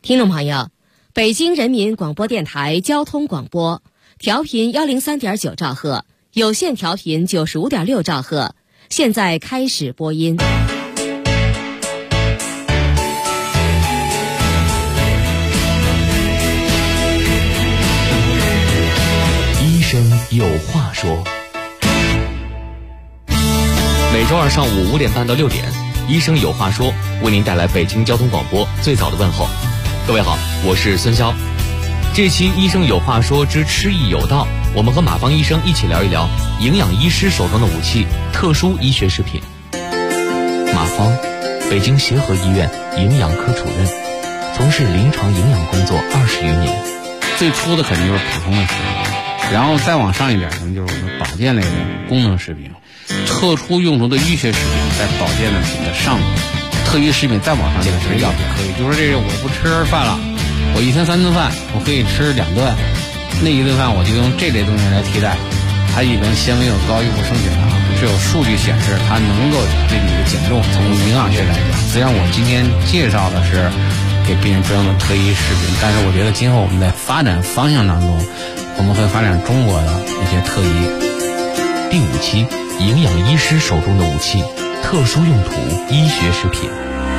听众朋友，北京人民广播电台交通广播，调频103.9兆赫，有线调频95.6兆赫，现在开始播音。 医生有话说。每周二上午5点半到6点，医生有话说为您带来北京交通广播最早的问候。各位好，我是孙潇。这期医生有话说之吃益有道，我们和马芳医生一起聊一聊营养医师手中的武器——特殊医学食品。马芳，北京协和医院营养科主任，从事临床营养工作20余年。 最初的肯定就是普通的食品，然后再往上一点可能就是我们保健类的功能食品，特殊用途的医学食品在保健的品的上头，特医食品再往上就是药品可以，就是这个我不吃饭了，我一天3顿饭，我可以吃2顿，那一顿饭我就用这类东西来替代，它里面纤维又高，又不升血糖，是有数据显示它能够对你的减重，从营养学来讲。虽然我今天介绍的是给病人专用的特医食品，但是我觉得今后我们在发展方向当中，我们会发展中国的一些特医。 第5期，营养医师手中的武器——特殊用途医学食品。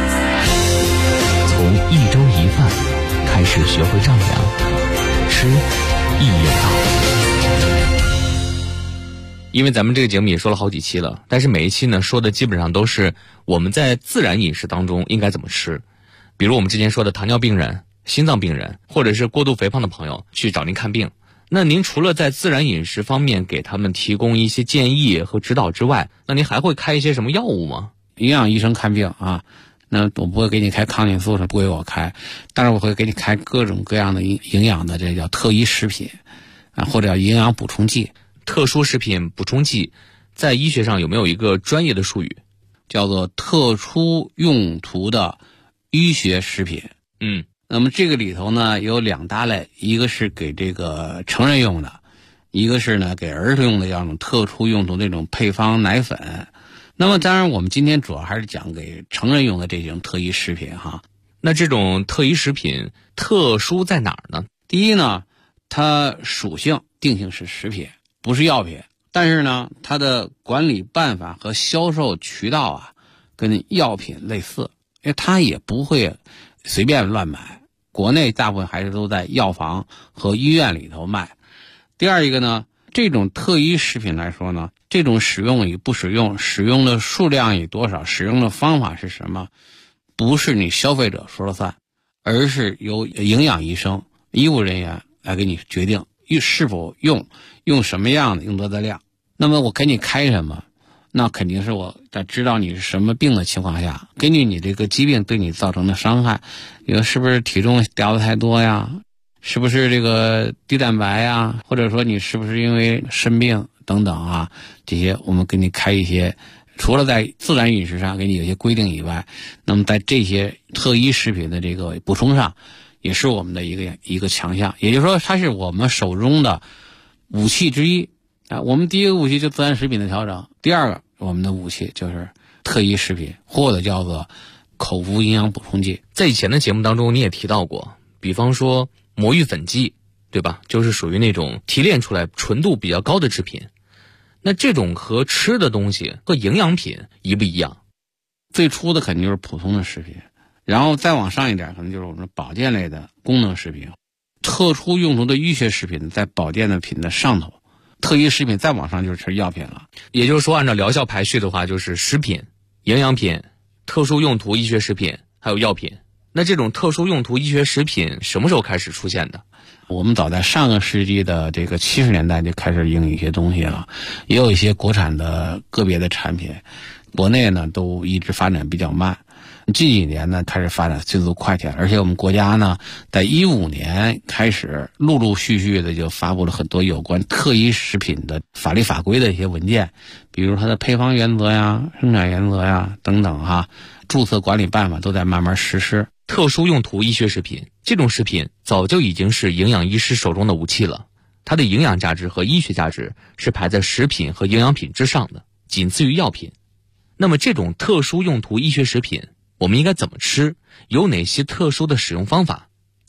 从1周1饭开始学会丈量，吃益有道。因为咱们这个节目也说了好几期了，但是每一期呢说的基本上都是我们在自然饮食当中应该怎么吃。比如我们之前说的糖尿病人、心脏病人，或者是过度肥胖的朋友去找您看病，那您除了在自然饮食方面给他们提供一些建议和指导之外，那您还会开一些什么药物吗？ 营养医生看病啊，那我不会给你开抗菌素，是不给我开，但是我会给你开各种各样的营养的，这叫特医食品啊，或者叫营养补充剂。 特殊食品补充剂在医学上有没有一个专业的术语？ 叫做特殊用途的医学食品。那么这个里头呢有2大类，一个是给这个成人用的，一个是呢给儿童用的，这种特殊用途的这种配方奶粉。那么当然我们今天主要还是讲给成人用的这种特医食品哈。 那这种特医食品特殊在哪儿呢？ 第一呢，它属性定性是食品，不是药品，但是呢它的管理办法和销售渠道啊跟药品类似，因为它也不会随便乱买，国内大部分还是都在药房和医院里头卖。第二一个呢，这种特医食品来说呢，这种使用与不使用，使用的数量与多少，使用的方法是什么，不是你消费者说了算，而是由营养医生、医务人员来给你决定是否用什么样的，用多大量。那么我给你开什么，那肯定是我在知道你是什么病的情况下，根据你这个疾病对你造成的伤害，比如是不是体重掉的太多呀，是不是这个低蛋白呀，或者说你是不是因为生病等等啊，这些我们给你开一些，除了在自然饮食上给你有些规定以外，那么在这些特医食品的这个补充上也是我们的一个强项，也就是说它是我们手中的武器之一啊。我们第一个武器就自然食品的调整，第二个我们的武器就是特医食品，或者叫做口服营养补充剂。 在以前的节目当中你也提到过，比方说魔芋粉剂，对吧？就是属于那种提炼出来纯度比较高的制品。那这种和吃的东西和营养品一不一样？ 最初的肯定就是普通的食品，然后再往上一点可能就是我们保健类的功能食品，特殊用途的医学食品在保健的品的上头，特医食品再往上就是药品了。 也就是说按照疗效排序的话，就是食品、营养品、特殊用途医学食品还有药品。那这种特殊用途医学食品什么时候开始出现的？ 我们早在上个世纪的这个70年代就开始用一些东西了，也有一些国产的个别的产品，国内呢都一直发展比较慢，近几年呢开始发展迅速快起来，而且我们国家呢在15年开始陆陆续续的就发布了很多有关特医食品的法律法规的一些文件，比如它的配方原则呀、生产原则呀等等哈，注册管理办法都在慢慢实施。 特殊用途医学食品，这种食品早就已经是营养医师手中的武器了，它的营养价值和医学价值是排在食品和营养品之上的，仅次于药品。那么这种特殊用途医学食品我们应该怎么吃？有哪些特殊的使用方法？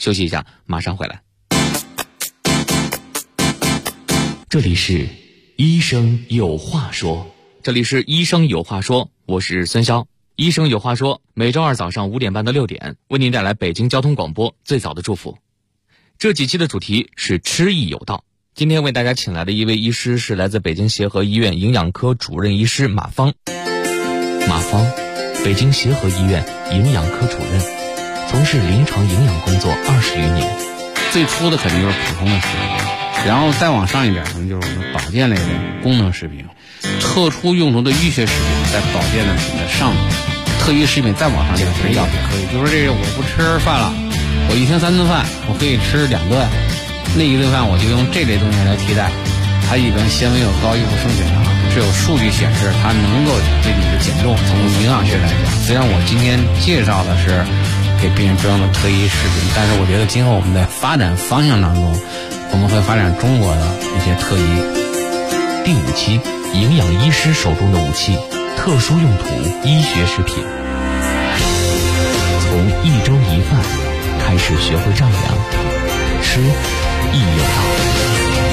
休息一下，马上回来。这里是医生有话说，我是孙潇。医生有话说，每周二早上5点半到6点，为您带来北京交通广播最早的祝福。这几期的主题是吃益有道。今天为大家请来的一位医师是来自北京协和医院营养科主任医师马芳。马芳，北京协和医院营养科主任，从事临床营养工作20余年。 最初的肯定就是普通的食品，然后再往上一点可能就是我们保健类的功能食品，特殊用途的医学食品在保健的品的上面，特异食品再往上就是药品可以。就说这个我不吃饭了，我一天3顿饭，我可以吃2顿，那一顿饭我就用这类东西来替代。它里边纤维有高，又不升血糖，是有数据显示它能够对你的减重。从营养学来讲，虽然我今天介绍的是给病人专用的特异食品，但是我觉得今后我们在发展方向当中，我们会发展中国的一些特异。 第5期，营养医师手中的武器，特殊用途医学食品。从1周1饭开始学会丈量，吃益有道。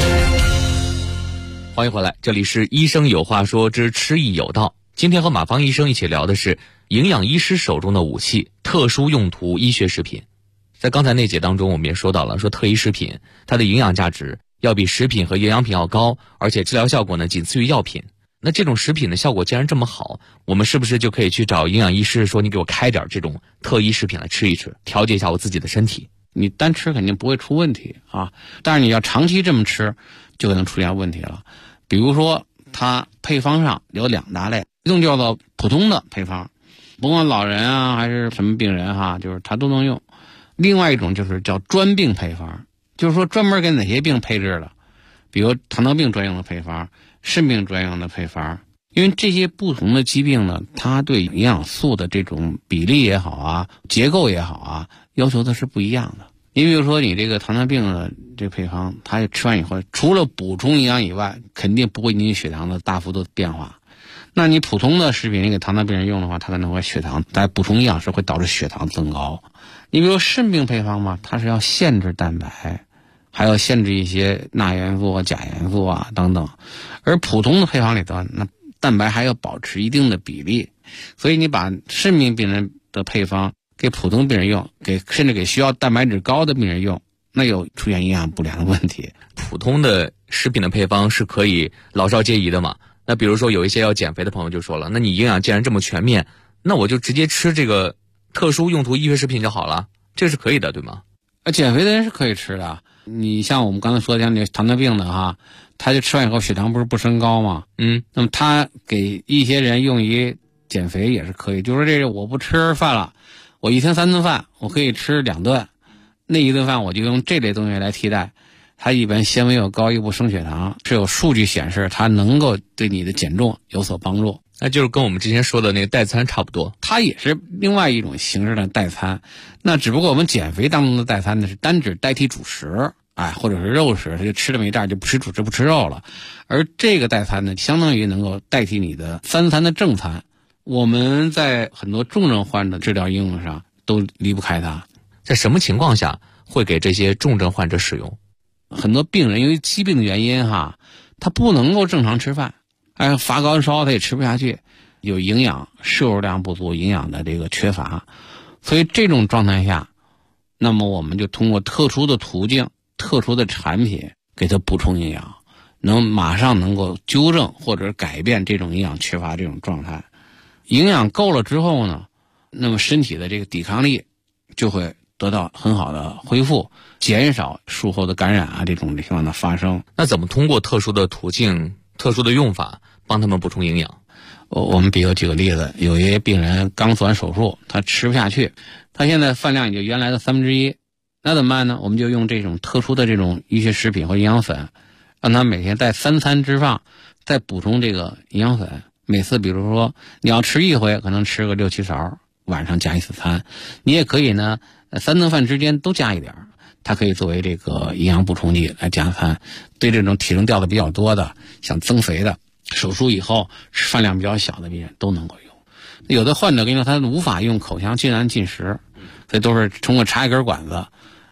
欢迎回来，这里是医生有话说之吃益有道。今天和马芳医生一起聊的是营养医师手中的武器，特殊用途医学食品。在刚才那节当中，我们也说到了，说特异食品它的营养价值要比食品和营养品要高，而且治疗效果呢仅次于药品。那这种食品的效果既然这么好，我们是不是就可以去找营养医师说，你给我开点这种特异食品来吃一吃，调节一下我自己的身体？ 你单吃肯定不会出问题啊，但是你要长期这么吃，就可能出现问题了。比如说它配方上有2大类，一种叫做普通的配方，不管老人啊还是什么病人哈，就是它都能用。另外一种就是叫专病配方，就是说专门给哪些病配置的，比如糖尿病专用的配方，肾病专用的配方。因为这些不同的疾病呢，它对营养素的这种比例也好啊，结构也好啊，要求的是不一样的。你比如说你这个糖尿病的这个配方，它吃完以后除了补充营养以外，肯定不会引起血糖的大幅度变化。那你普通的食品你给糖尿病人用的话，它可能会血糖在补充营养时会导致血糖增高。你比如肾病配方嘛，它是要限制蛋白，还要限制一些钠元素啊、钾元素啊等等。而普通的配方里头，那蛋白还要保持一定的比例，所以你把肾病病人的配方给普通病人用，甚至给需要蛋白质高的病人用，那有出现营养不良的问题。 普通的食品的配方是可以老少皆宜的嘛？那比如说有一些要减肥的朋友就说了，那你营养既然这么全面，那我就直接吃这个特殊用途医学食品就好了，这是可以的对吗？ 减肥的人是可以吃的。你像我们刚才说的像那糖尿病的哈，他就吃完以后血糖不升高吗？那么他给一些人用于减肥也是可以，就说这个我不吃饭了，我一天3顿饭，我可以吃2顿，那一顿饭我就用这类东西来替代。它一般纤维又高，又不升血糖，是有数据显示它能够对你的减重有所帮助。 那就是跟我们之前说的那个代餐差不多， 它也是另外一种形式的代餐。那只不过我们减肥当中的代餐呢，是单指代替主食，或者是肉食，它就吃这么一袋就不吃主食不吃肉了。而这个代餐呢，相当于能够代替你的3餐的正餐。我们在很多重症患者治疗应用上都离不开它。 在什么情况下会给这些重症患者使用？ 很多病人因为疾病的原因哈，他不能够正常吃饭，发高烧他也吃不下去，有营养摄入量不足，营养的这个缺乏，所以这种状态下，那么我们就通过特殊的途径、特殊的产品给他补充营养，马上能够纠正或者改变这种营养缺乏这种状态。营养够了之后呢，那么身体的这个抵抗力就会得到很好的恢复，减少术后的感染这种情况的发生。 那怎么通过特殊的途径、特殊的用法帮他们补充营养？ 我们比如举个例子，有一些病人刚做完手术，他吃不下去，他现在饭量也就原来的1/3，那怎么办呢？我们就用这种特殊的这种医学食品或营养粉，让他每天在3餐之上再补充这个营养粉。每次比如说你要吃一回，可能吃个6-7勺，晚上加1次餐。你也可以呢，3顿饭之间都加一点，它可以作为这个营养补充剂来加餐。对这种体重掉的比较多的，想增肥的，手术以后饭量比较小的病人都能够用。有的患者跟你说他无法用口腔自然进食，所以都是通过插一根管子，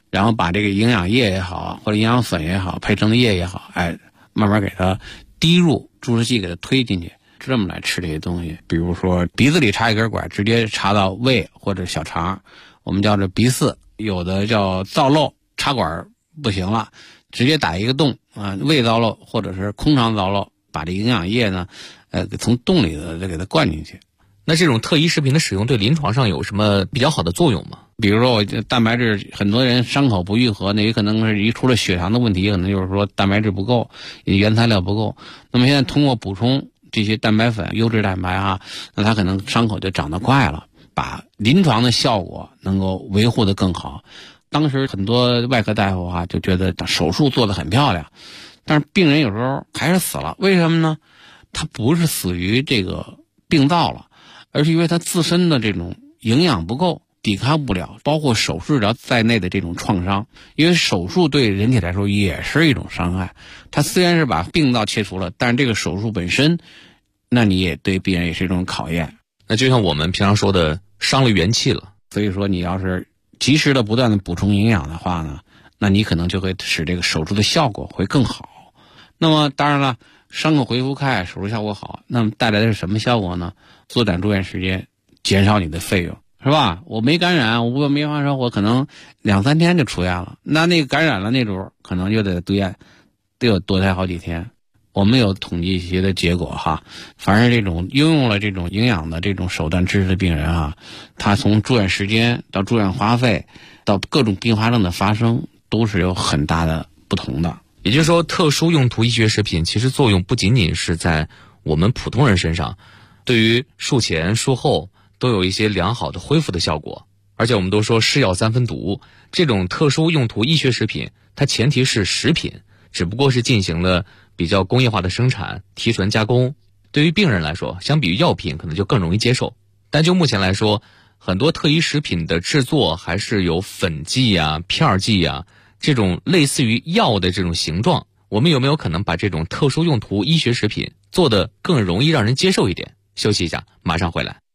然后把这个营养液也好，或者营养粉也好，配成的液也好，慢慢给它滴入注射器，给它推进去，这么来吃这些东西。比如说鼻子里插一根管，直接插到胃或者小肠，我们叫这鼻饲；有的叫造瘘，插管不行了，直接打一个洞胃造瘘或者是空肠造瘘，把这营养液呢从洞里的给它灌进去。 那这种特异食品的使用对临床上有什么比较好的作用吗？ 比如说我蛋白质，很多人伤口不愈合，那也可能是除了血糖的问题，可能就是说蛋白质不够，原材料不够。那么现在通过补充这些蛋白粉、优质蛋白那它可能伤口就长得快了，把临床的效果能够维护得更好。当时很多外科大夫就觉得手术做得很漂亮，但是病人有时候还是死了。为什么呢？他不是死于这个病灶了，而是因为他自身的这种营养不够，抵抗不了包括手术治疗在内的这种创伤。因为手术对人体来说也是一种伤害，它虽然是把病灶切除了，但是这个手术本身，那你也对病人也是一种考验。 那就像我们平常说的伤了元气了。 所以说你要是及时的不断的补充营养的话呢，那你可能就会使这个手术的效果会更好。那么当然了，伤口恢复快，手术效果好，那么带来的是什么效果呢？缩短住院时间，减少你的费用，是吧？我没感染，我没发烧，我可能2-3天就出院了。那个感染了那种可能就得住院，得有多待好几天。我们有统计一些的结果凡是这种应用了这种营养的这种手段支持的病人他从住院时间到住院花费到各种并发症的发生都是有很大的不同的。 也就是说，特殊用途医学食品其实作用不仅仅是在我们普通人身上，对于术前术后都有一些良好的恢复的效果。而且我们都说是药3分毒，这种特殊用途医学食品它前提是食品，只不过是进行了比较工业化的生产、提纯加工，对于病人来说，相比于药品可能就更容易接受。但就目前来说，很多特异食品的制作还是有粉剂片剂这种类似于药的这种形状。我们有没有可能把这种特殊用途医学食品做得更容易让人接受一点？休息一下，马上回来。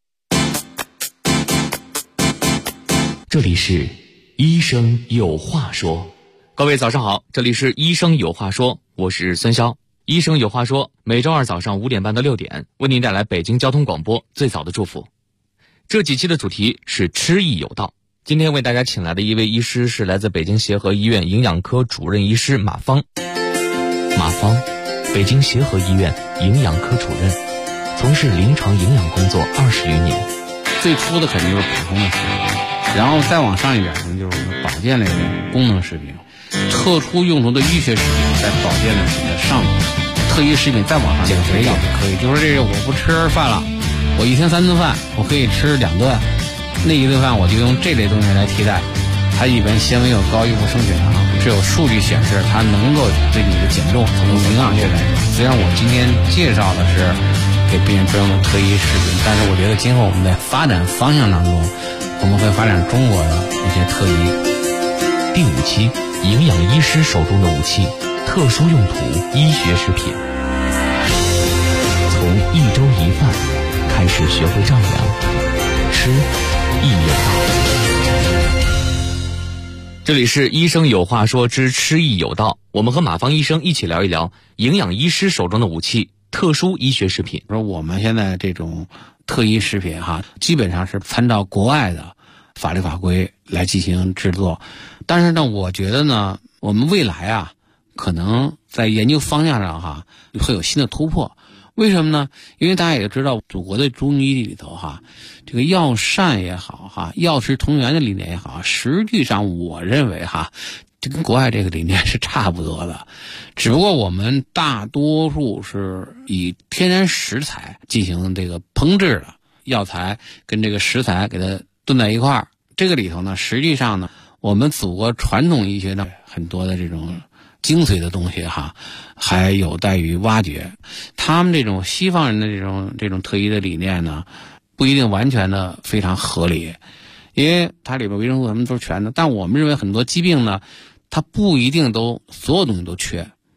这里是医生有话说。各位早上好，这里是医生有话说，我是孙潇。医生有话说，每周二早上5点半到6点，为您带来北京交通广播最早的祝福。这几期的主题是吃益有道。今天为大家请来的一位医师是来自北京协和医院营养科主任医师马芳。马芳，北京协和医院营养科主任，从事临床营养工作20余年。最初的肯定就是普通的食品，然后再往上一点呢，就是我们保健类的功能食品。特殊用途的医学食品在保健的品的上面，特异食品再往上减肥也是可以。就是这个我不吃饭了，我一天3顿饭，我可以吃2顿，那一顿饭我就用这类东西来替代。它里边纤维又高，又不升血糖，是有数据显示它能够对你的减重从营养学来说。虽然我今天介绍的是给病人专用的特异食品，但是我觉得今后我们在发展方向当中，我们会发展中国的一些特异。 第5期，营养医师手中的武器，特殊用途医学食品。从1周1饭开始学会丈量，吃益有道。这里是医生有话说之吃益有道，我们和马芳医生一起聊一聊营养医师手中的武器，特殊医学食品。 说我们现在这种特异食品基本上是参照国外的法律法规来进行制作，但是呢，我觉得呢，我们未来可能在研究方向上会有新的突破。为什么呢？因为大家也知道，祖国的中医里头这个药膳也好药食同源的理念也好，实际上我认为这跟国外这个理念是差不多的，只不过我们大多数是以天然食材进行这个烹制的，药材跟这个食材给它炖在一块儿。这个里头呢，实际上呢，我们祖国传统医学的很多的这种精髓的东西还有待于挖掘。他们这种西方人的这种特异的理念呢，不一定完全的非常合理，因为它里边维生素什么都是全的。但我们认为很多疾病呢，它不一定都所有东西都缺，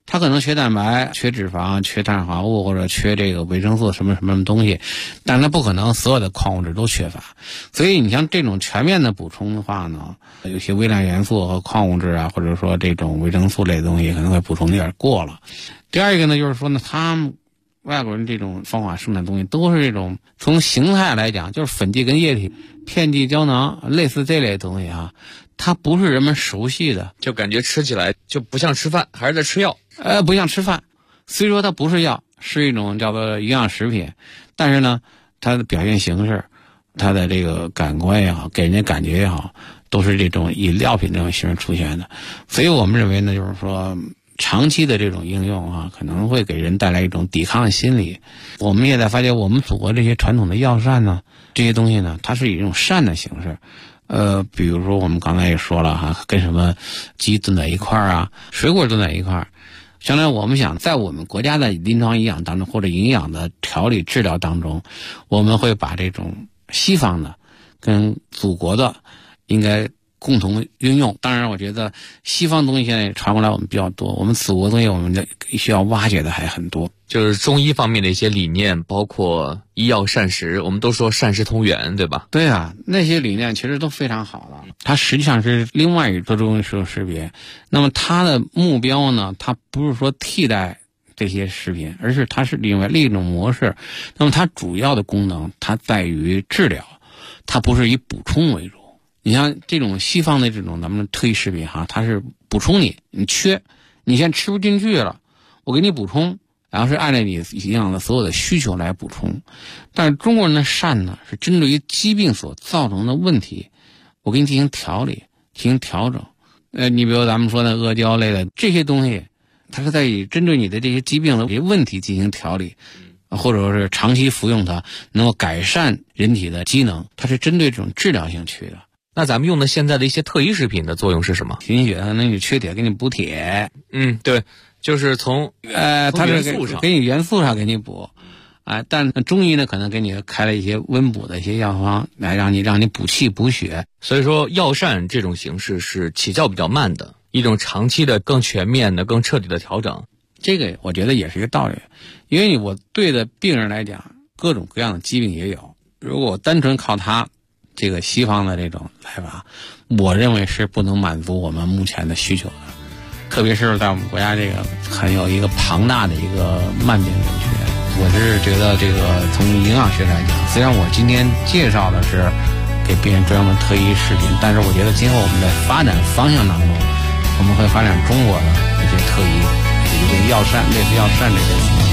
他可能缺蛋白、缺脂肪、缺碳水化合物，或者缺这个维生素什么什么东西，但他不可能所有的矿物质都缺乏。所以你像这种全面的补充的话呢，有些微量元素和矿物质啊，或者说这种维生素类的东西可能会补充有点过了。第二一个呢，就是说呢，他们外国人这种方法生产东西都是这种从形态来讲，就是粉剂跟液体、片剂、胶囊，类似这类的东西啊，它不是人们熟悉的， 就感觉吃起来就不像吃饭，还是在吃药。 不像吃饭。虽说它不是药，是一种叫做营养食品，但是呢，它的表现形式，它的这个感官也好，给人家感觉也好，都是这种以料品这种形式出现的。所以我们认为呢，就是说长期的这种应用啊，可能会给人带来一种抵抗心理。我们也在发现，我们祖国这些传统的药膳呢，这些东西呢，它是以一种膳的形式。比如说我们刚才也说了哈，跟什么鸡炖在一块儿啊，水果炖在一块儿。将来我们想在我们国家的临床营养当中，或者营养的调理治疗当中，我们会把这种西方的跟祖国的应该共同运用。当然我觉得西方东西现在传过来我们比较多，我们祖国东西我们需要挖掘的还很多。 就是中医方面的一些理念，包括医药膳食，我们都说膳食同源，对吧？ 对啊，那些理念其实都非常好了。它实际上是另外一种食物识别。那么它的目标呢，它不是说替代这些食品，而是它是另一种模式。那么它主要的功能，它在于治疗，它不是以补充为主。你像这种西方的这种咱们特异食品哈，它是补充你缺，你现在吃不进去了，我给你补充。然后是按照你营养的所有的需求来补充。但是中国人的膳呢，是针对于疾病所造成的问题，我给你进行调理，进行调整。你比如咱们说的阿胶类的这些东西，它是在以针对你的这些疾病的这些问题进行调理，或者说是长期服用它能够改善人体的机能，它是针对这种治疗性去的。 那咱们用的现在的一些特异食品的作用是什么？ 贫血那你缺铁给你补铁。 对，就是从它是给你元素上给你补，但中医呢可能给你开了一些温补的一些药方，来让你补气补血。 所以说药膳这种形式是起效比较慢的，一种长期的更全面的更彻底的调整。 这个我觉得也是一个道理，因为我对的病人来讲，各种各样的疾病也有。如果我单纯靠它这个西方的这种来法，我认为是不能满足我们目前的需求的。特别是在我们国家这个很有一个庞大的一个慢病人群，我是觉得这个从营养学来讲，虽然我今天介绍的是给病人专用的特异食品，但是我觉得今后我们在发展方向当中，我们会发展中国的一些特异，一些药膳，类似药膳这些东西。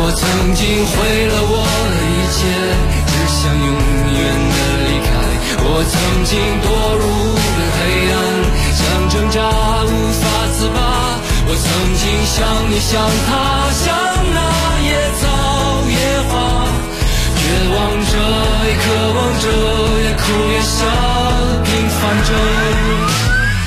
我曾经毁了我的一切，只想永远的离开。我曾经堕入了黑暗，想挣扎无法自拔。我曾经像你像他，像那野草野花，绝望着也渴望着，也哭也笑，平凡着。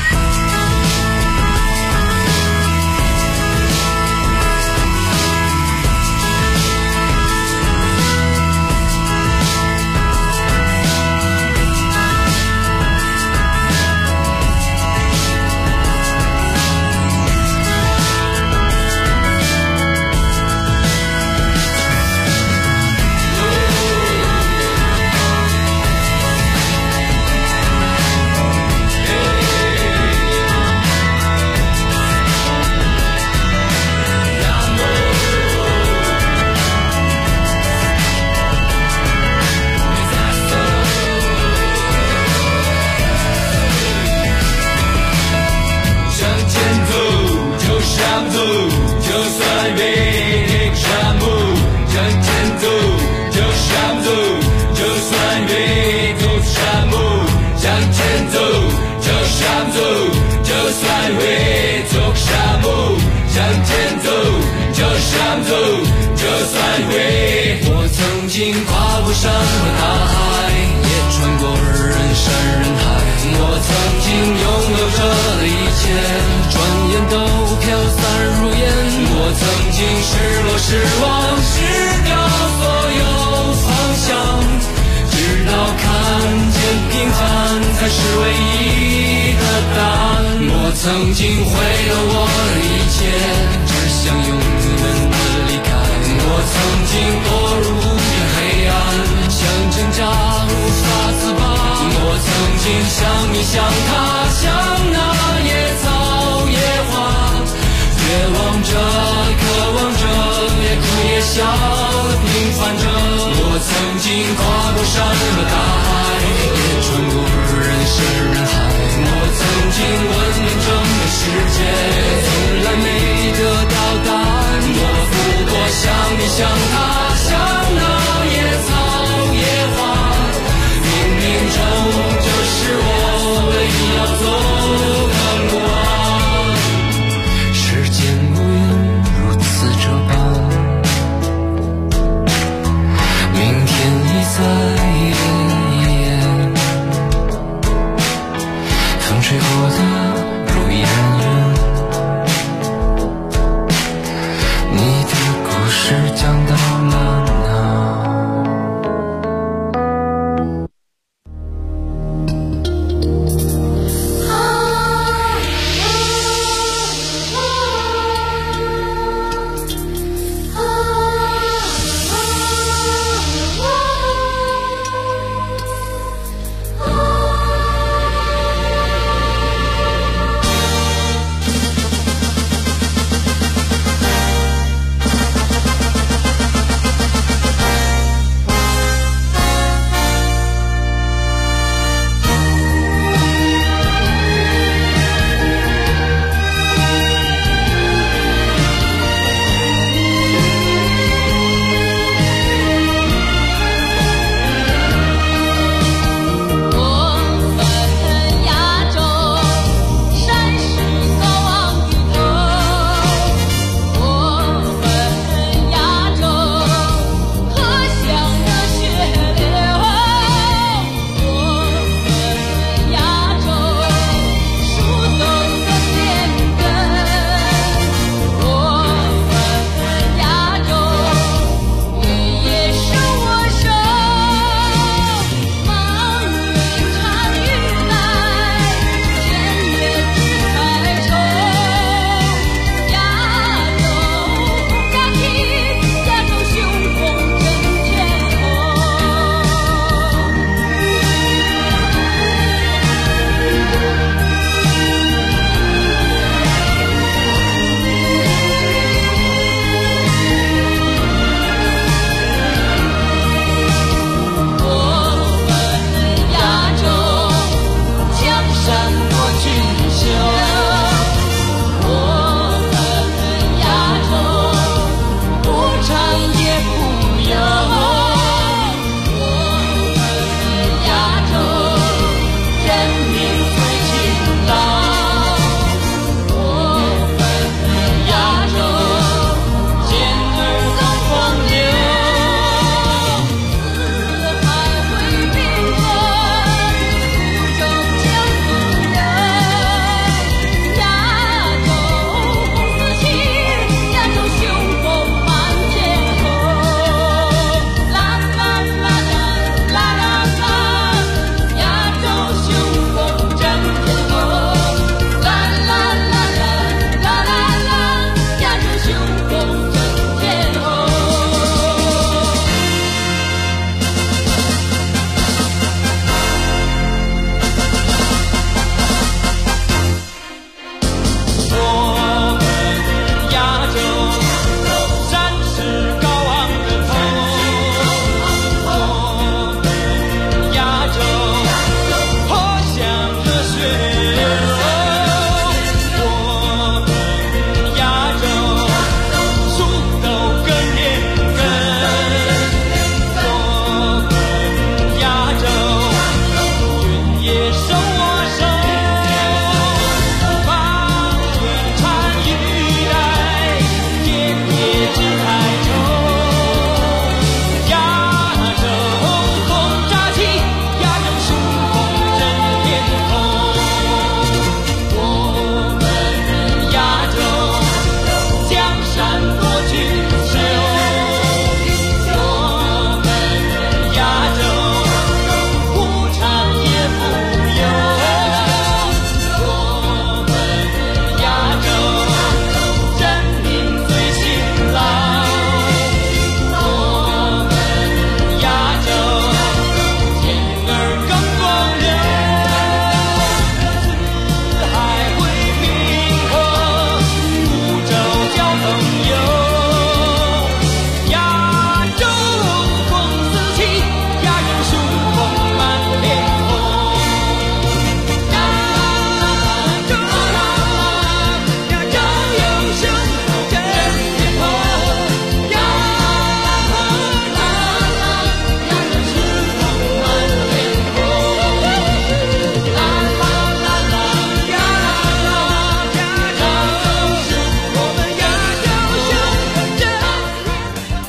我曾经跨过山和大海，也穿过人山人海。我曾经拥有着的一切，转眼都飘散如烟。我曾经失落失望失掉所有方向，直到看见平凡才是唯一的答案。我曾经毁了我的一切，只想永远的离开。我曾经堕入黑暗，想挣扎无法自拔。我曾经像你像他，像那野草野花，绝望着渴望着，也哭也笑地平凡着。我曾经跨过山和大海，也穿过人山人海。我曾经问遍整个世界，从来没得到答案。我不过像你像他，像那野草野花，冥冥中就是我唯一要走的路啊。时间无言如此这般，明天已在风吹过的如意人缘，你的故事讲到了哪？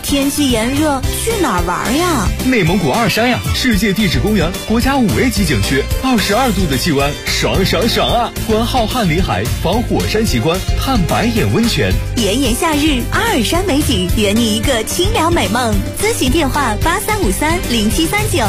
天气炎热，去哪儿玩呀？ 内蒙古二山呀，世界地质公园国家5A 级景区，22度的气温，爽爽爽啊！观浩瀚林海，访火山奇观，探白眼温泉。 炎炎夏日，阿尔山美景，圆你一个清凉美梦。咨询电话83530739。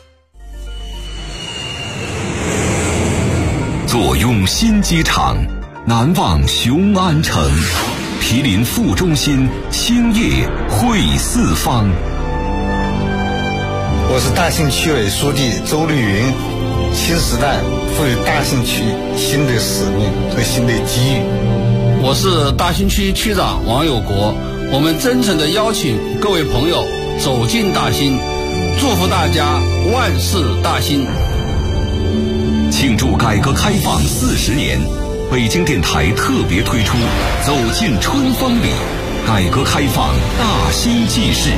坐拥新机场，难忘雄安城。毗邻副中心，兴业汇四方。 我是大兴区委书记周绿云。新时代赋予大兴区新的使命和新的机遇。 我是大兴区区长王有国。我们真诚地邀请各位朋友走进大兴，祝福大家万事大兴。 庆祝改革开放40年，北京电台特别推出《走进春风里》，改革开放大兴纪事。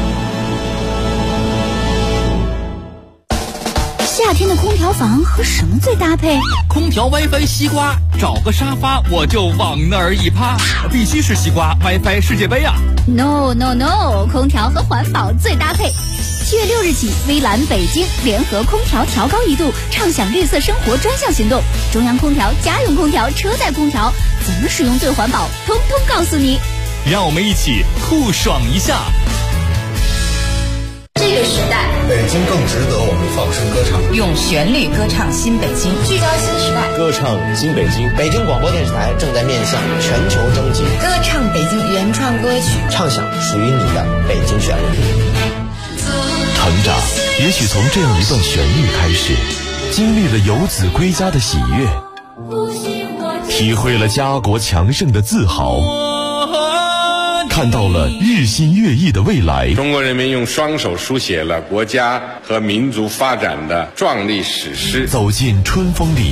夏天的空调房和什么最搭配？ 空调 WiFi 西瓜，找个沙发我就往那儿一趴，必须是西瓜 WiFi 世界杯啊 ！No， 空调和环保最搭配。7月6日起，微蓝北京联合空调调高1度，畅享绿色生活专项行动。中央空调、家用空调、车载空调，怎么使用最环保，通通告诉你。 让我们一起酷爽一下。 这个时代， 北京更值得我们放声歌唱， 用旋律歌唱新北京，聚焦新时代， 歌唱新北京。 北京广播电视台正在面向全球征集， 歌唱北京原创歌曲， 畅享属于你的北京旋律。 成长也许从这样一段旋律开始，经历了游子归家的喜悦，体会了家国强盛的自豪，看到了日新月异的未来。 中国人民用双手书写了国家和民族发展的壮丽史诗。 走进春风里，